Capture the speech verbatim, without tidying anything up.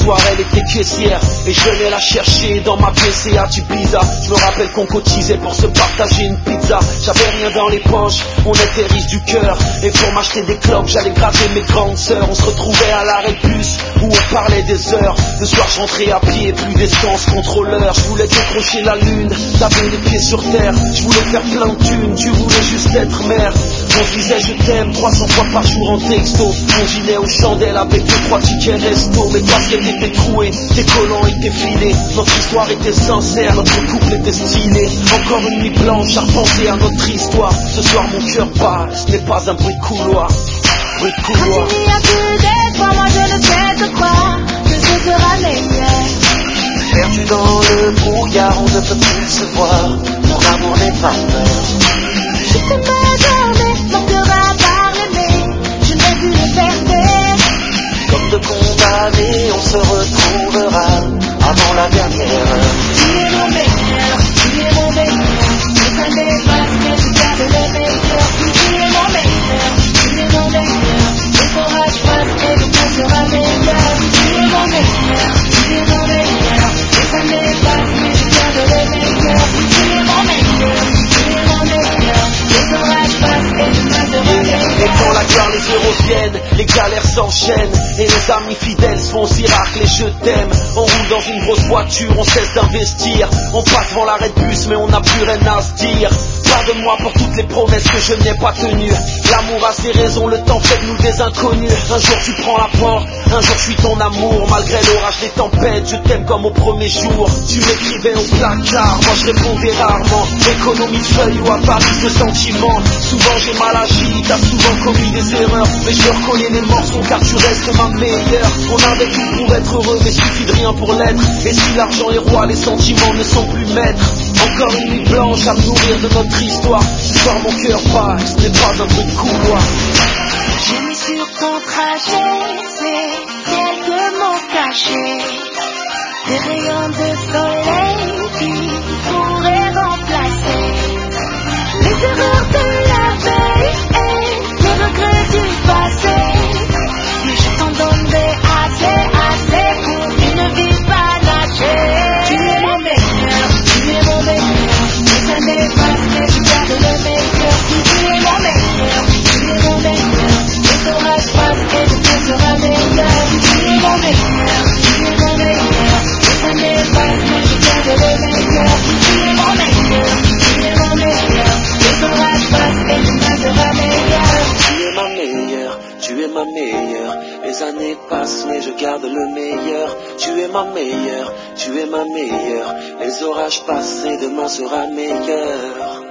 soir elle était caissière et je venais la chercher dans ma P C A du Pisa. Je me rappelle qu'on cotisait pour se partager une pizza. J'avais rien dans les poches, on était riches du cœur. Et pour m'acheter des clopes, j'allais gratter mes grandes sœurs. On se retrouvait à l'arrêt de bus où on parlait des heures. Le soir je rentrais à pied, plus d'essence, contrôleur. Je voulais décrocher la lune, taper les pieds sur terre. Je voulais faire plein de thunes, tu voulais juste être mère. On se disait je t'aime trois cents fois par jour en texto. On dînait aux chandelles avec deux trois tickets resto. Mes baskets étaient trouées, tes collants étaient filés. Notre histoire était sincère, notre couple était stylé. Encore une nuit blanche à repenser à notre histoire. Ce soir mon cœur bat, ce n'est pas un bruit de couloir. Bruit de couloir. Quand il n'y a plus d'espoir, moi je ne sais que croire que ce sera meilleur. Perdu dans le brouillard, on ne peut plus se voir. Mon amour n'est pas peur. Je t'aimais jamais, mon cœur a parlé, je n'ai pu le perdre. Comme de condamnés, on se retrouvera avant la dernière heure. Tu es mon meilleur, tu es mon meilleur. Les années passent, mais je garde le meilleur. Tu es mon meilleur, tu es mon meilleur. Les orages passent et le temps sera meilleur. Tu es mon meilleur, tu es mon meilleur. Les années passent, mais je garde le meilleur. Tu es mon meilleur, tu es mon meilleur. Les orages passent et le temps sera meilleur. Et quand la guerre, les euros viennent, les galères s'enchaînent. Et les amis fidèles se font si rares que les je t'aime. On roule dans une grosse voiture, on cesse d'investir. On passe devant l'arrêt de bus, mais on n'a plus rien à se dire. Pardonne-moi pour toutes les promesses que je n'ai pas tenues. L'amour a ses raisons, le temps fait de nous des inconnus. Un jour tu prends la porte, un jour je suis ton amour. Malgré l'orage des tempêtes, je t'aime comme au premier jour. Tu m'écrivais au placard, moi je répondais rarement. Économie de feuilles ou avarice de sentiments. Souvent j'ai mal agi, t'as souvent commis des erreurs. Mais je reconnais les morceaux car tu restes ma meilleure. On avait tout pour être heureux mais suffit de rien pour l'être. Et si l'argent est roi, les sentiments ne sont plus maîtres. Encore une nuit blanche à me nourrir de notre histoire. Ce soir mon cœur bat, ce n'est pas un bruit de couloir. J'ai mis sur ton trajet ces quelques mots cachés, des rayons de soleil qui pourraient remplacer les erreurs de la veille et les regrets du passé. Mais je t'en donnerai assez, assez pour une vie panachée. Tu es mon meilleur, tu es mon meilleur. Les années passent mais je garde le meilleur. Tu es mon meilleur, tu es mon meilleur. Les orages passent et le temps sera meilleur. Tu es mon meilleur, tu es mon meilleur. Les années passent mais je garde le meilleur. Tu es mon meilleur, tu es mon meilleur. Les orages passent et le temps sera meilleur. Tu es ma meilleure, tu es ma meilleure. Les années passent mais je garde le meilleur. Tu es ma meilleure, tu es ma meilleure. Les orages passent et demain sera meilleur.